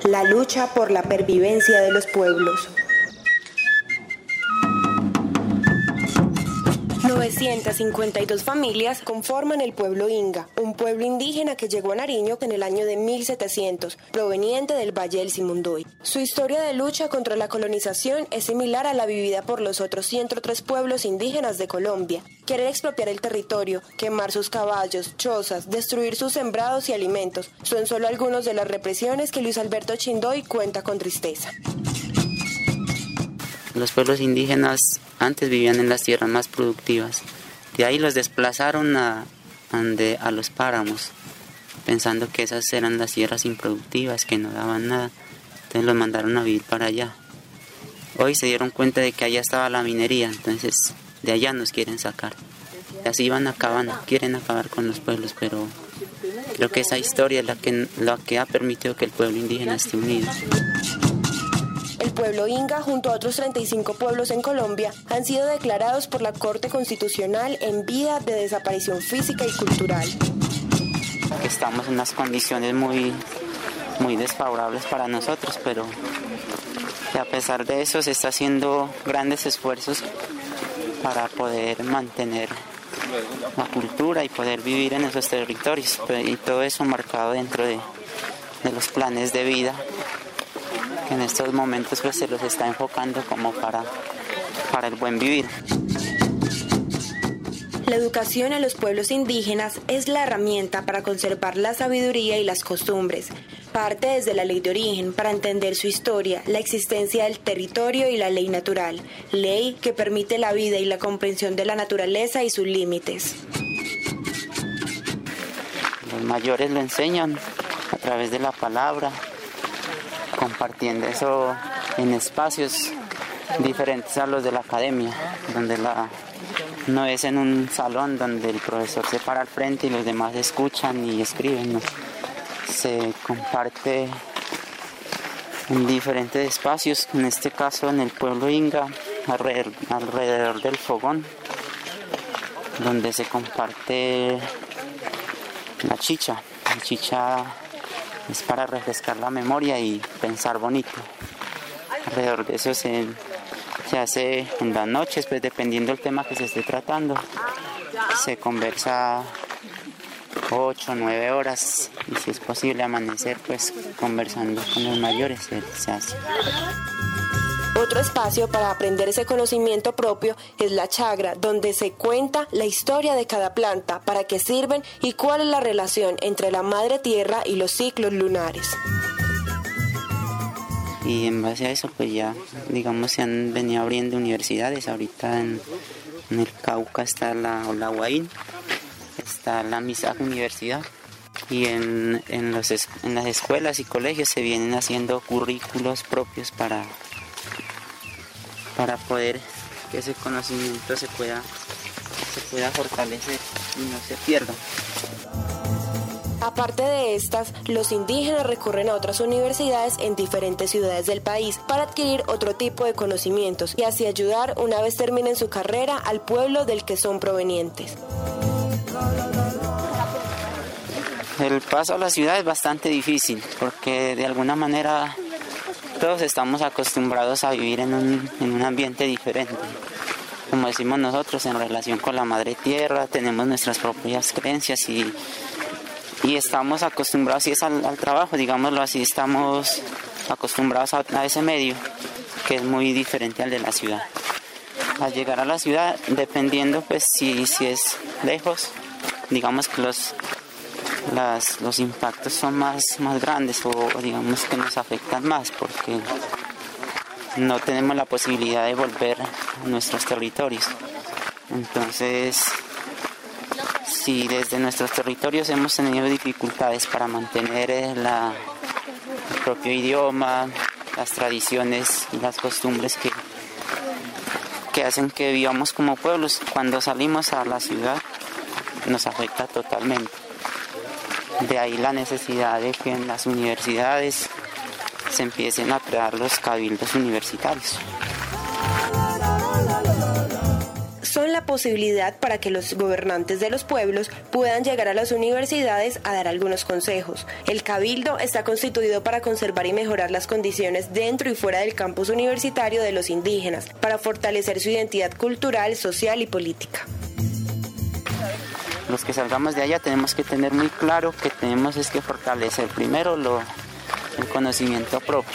La lucha por la pervivencia de los pueblos. 952 familias conforman el pueblo Inga, un pueblo indígena que llegó a Nariño en el año de 1700, proveniente del Valle del Simundoy. Su historia de lucha contra la colonización es similar a la vivida por los otros 103 pueblos indígenas de Colombia. Quieren expropiar el territorio, quemar sus caballos, chozas, destruir sus sembrados y alimentos. Son solo algunos de las represiones que Luis Alberto Chindoy cuenta con tristeza. Los pueblos indígenas antes vivían en las tierras más productivas. De ahí los desplazaron a los páramos, pensando que esas eran las tierras improductivas, que no daban nada. Entonces los mandaron a vivir para allá. Hoy se dieron cuenta de que allá estaba la minería, entonces de allá nos quieren sacar. Y así van acabando, quieren acabar con los pueblos, pero creo que esa historia es la que ha permitido que el pueblo indígena esté unido. El pueblo Inga, junto a otros 35 pueblos en Colombia, han sido declarados por la Corte Constitucional en vía de desaparición física y cultural. Estamos en unas condiciones muy desfavorables para nosotros, pero a pesar de eso se está haciendo grandes esfuerzos para poder mantener la cultura y poder vivir en esos territorios, y todo eso marcado dentro de los planes de vida que en estos momentos pues se los está enfocando como para el buen vivir. La educación a los pueblos indígenas es la herramienta para conservar la sabiduría y las costumbres. Parte desde la ley de origen para entender su historia, la existencia del territorio y la ley natural, ley que permite la vida y la comprensión de la naturaleza y sus límites. Los mayores lo enseñan a través de la palabra, compartiendo eso en espacios diferentes a los de la academia, donde no es en un salón donde el profesor se para al frente y los demás escuchan y escriben, ¿no? Se comparte en diferentes espacios, en este caso en el pueblo Inga, alrededor del fogón, donde se comparte la chicha. La chicha es para refrescar la memoria y pensar bonito. Alrededor de eso se hace en las noches, pues dependiendo del tema que se esté tratando, se conversa 8 o 9 horas y si es posible amanecer pues conversando con los mayores se hace. Otro espacio para aprender ese conocimiento propio es la chagra, donde se cuenta la historia de cada planta, para qué sirven y cuál es la relación entre la madre tierra y los ciclos lunares. Y en base a eso pues ya digamos se han venido abriendo universidades. Ahorita en el Cauca está la Olaguaín, está la MISAC Universidad, y en las escuelas y colegios se vienen haciendo currículos propios para poder que ese conocimiento se pueda fortalecer y no se pierda. Aparte de estas, los indígenas recurren a otras universidades en diferentes ciudades del país para adquirir otro tipo de conocimientos y así ayudar, una vez terminen su carrera, al pueblo del que son provenientes. El paso a la ciudad es bastante difícil porque de alguna manera todos estamos acostumbrados a vivir en un ambiente diferente. Como decimos nosotros, en relación con la madre tierra, tenemos nuestras propias creencias y estamos acostumbrados así es al trabajo, digámoslo así, estamos acostumbrados a ese medio que es muy diferente al de la ciudad. Al llegar a la ciudad, dependiendo pues si es lejos, digamos que los impactos son más grandes o digamos que nos afectan más porque no tenemos la posibilidad de volver a nuestros territorios. Entonces, si desde nuestros territorios hemos tenido dificultades para mantener el propio idioma, las tradiciones y las costumbres que hacen que vivamos como pueblos, cuando salimos a la ciudad nos afecta totalmente. De ahí la necesidad de que en las universidades se empiecen a crear los cabildos universitarios. Son la una posibilidad para que los gobernantes de los pueblos puedan llegar a las universidades a dar algunos consejos. El Cabildo está constituido para conservar y mejorar las condiciones dentro y fuera del campus universitario de los indígenas, para fortalecer su identidad cultural, social y política. Los que salgamos de allá tenemos que tener muy claro que tenemos es que fortalecer primero el conocimiento propio,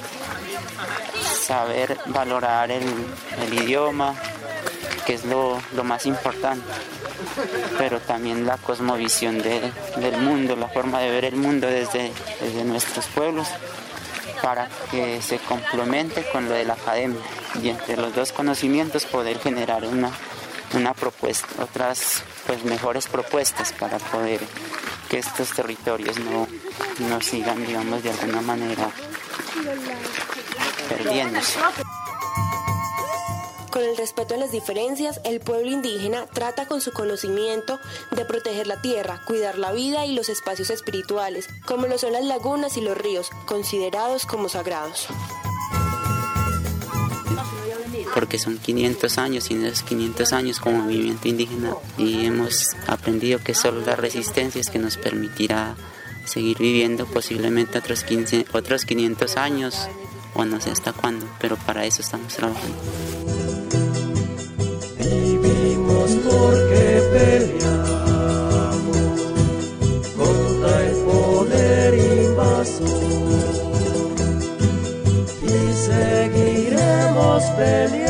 saber valorar el idioma, que es lo más importante, pero también la cosmovisión del mundo, la forma de ver el mundo desde nuestros pueblos, para que se complemente con lo de la academia y entre los dos conocimientos poder generar una propuesta, otras mejores propuestas para poder que estos territorios no sigan, digamos, de alguna manera perdiéndose. Con el respeto a las diferencias, el pueblo indígena trata con su conocimiento de proteger la tierra, cuidar la vida y los espacios espirituales, como lo son las lagunas y los ríos, considerados como sagrados. Porque son 500 años y en esos 500 años como movimiento indígena y hemos aprendido que solo la resistencia es que nos permitirá seguir viviendo posiblemente otros 500 años o no sé hasta cuándo, pero para eso estamos trabajando. Vivimos porque peleamos contra el poder invasor y seguiremos peleando